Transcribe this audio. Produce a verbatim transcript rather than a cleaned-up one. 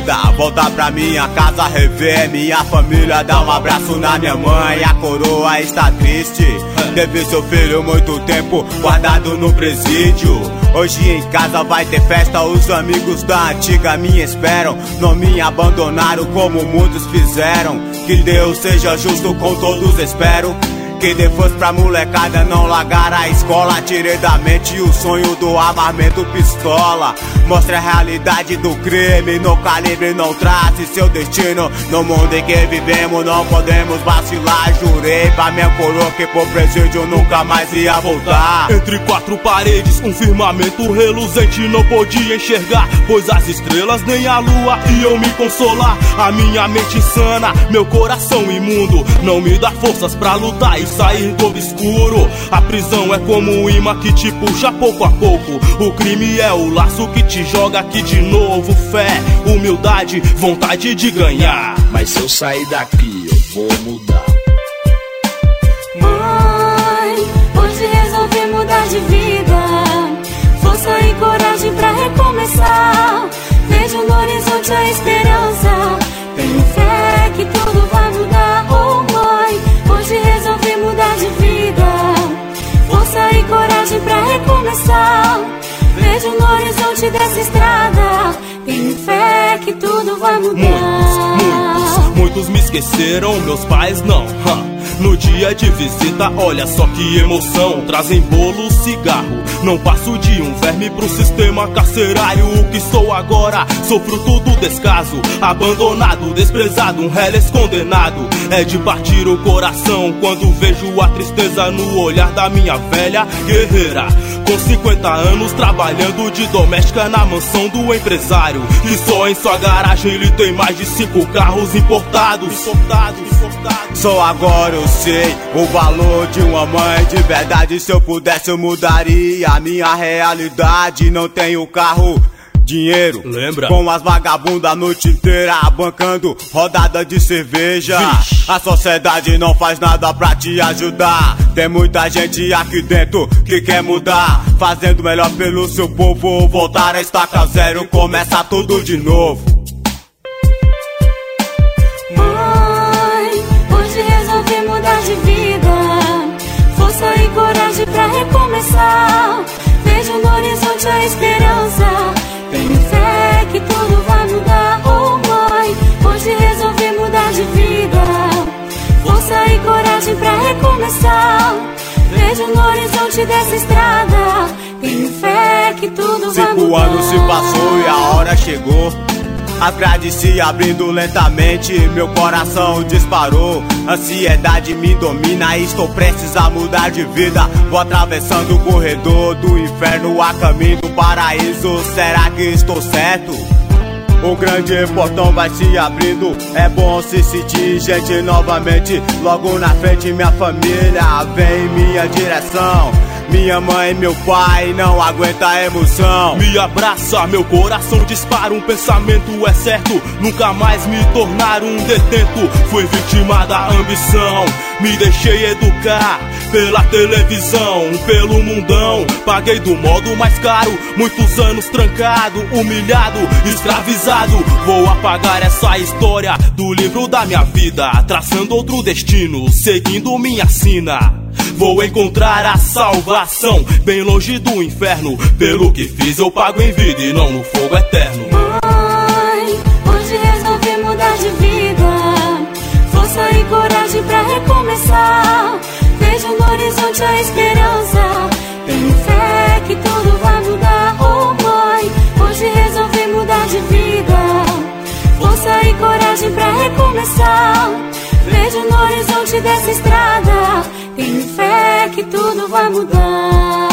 vida, voltar pra minha casa, rever minha família, dar um abraço na minha mãe. A coroa está triste, teve seu filho muito tempo guardado no presídio. Hoje em casa vai ter festa, os amigos da antiga me esperam. Não me abandonaram como muitos fizeram. Que Deus seja justo com todos, espero. Que depois pra molecada não largar a escola. Tirei da mente o sonho do armamento pistola. Mostre a realidade do crime, no calibre não trace seu destino. No mundo em que vivemos não podemos vacilar. Jurei pra minha coroa que pro presídio nunca mais ia voltar. Entre quatro paredes, um firmamento reluzente não podia enxergar, pois as estrelas nem a lua iam me consolar. A minha mente insana, meu coração imundo, não me dá forças pra lutar e sair do obscuro. A prisão é como um imã que te puxa pouco a pouco. O crime é o laço que te joga aqui de novo. Fé, humildade, vontade de ganhar. Mas se eu sair daqui, eu vou mudar. Mãe, hoje resolvi mudar de vida. Força e coragem pra recomeçar. Vejo no horizonte a esperança. Tenho fé que tudo vai mudar. Oh mãe, hoje resolvi mudar de vida. Força e coragem pra recomeçar. Vejo no horizonte dessa estrada. Tenho fé que tudo vai mudar. Muitos, muitos, muitos me esqueceram, meus pais não. huh. No dia de visita, olha só que emoção. Trazem bolo, cigarro. Não passo de um verme pro sistema carcerário. O que sou agora? Sou fruto do descaso. Abandonado, desprezado, um reles condenado. É de partir o coração quando vejo a tristeza no olhar da minha velha guerreira. Com cinquenta anos trabalhando de doméstica na mansão do empresário, que só em sua garagem ele tem mais de cinco carros importados. Importados, importados. Só agora eu sei o valor de uma mãe de verdade. Se eu pudesse eu mudaria a minha realidade. Não tenho carro, dinheiro, lembra? Com as vagabundas a noite inteira bancando rodada de cerveja. Vixe. A sociedade não faz nada pra te ajudar. Tem muita gente aqui dentro que quer mudar, fazendo melhor pelo seu povo. Voltar a estaca zero, começa tudo de novo. Mãe, hoje resolvi mudar de vida. Força e coragem pra recomeçar. Vejo no horizonte a esperança. Tenho fé que tudo vai mudar. Oh mãe, hoje resolvi mudar de vida. Força e coragem pra recomeçar. Vejo no horizonte dessa estrada. Tenho fé que tudo vai mudar. Cinco anos se passou e a hora chegou. A grade se abrindo lentamente, meu coração disparou. Ansiedade me domina, estou prestes a mudar de vida. Vou atravessando o corredor do inferno a caminho do paraíso. Será que estou certo? O grande portão vai se abrindo. É bom se sentir gente novamente. Logo na frente minha família vem em minha direção. Minha mãe e meu pai não aguentam a emoção. Me abraça, meu coração dispara. Um pensamento é certo, nunca mais me tornar um detento. Fui vítima da ambição, me deixei educar pela televisão, pelo mundão. Paguei do modo mais caro, muitos anos trancado, humilhado, escravizado. Vou apagar essa história do livro da minha vida, traçando outro destino, seguindo minha sina. Vou encontrar a salvação bem longe do inferno. Pelo que fiz eu pago em vida e não no fogo eterno. Mãe, hoje resolvi mudar de vida. Força e coragem pra recomeçar. Vejo no horizonte a esperança. Tenho fé que tudo vai mudar. Oh mãe, hoje resolvi mudar de vida. Força e coragem pra recomeçar. Vejo no horizonte dessa estrada. Tenho fé que tudo vai mudar.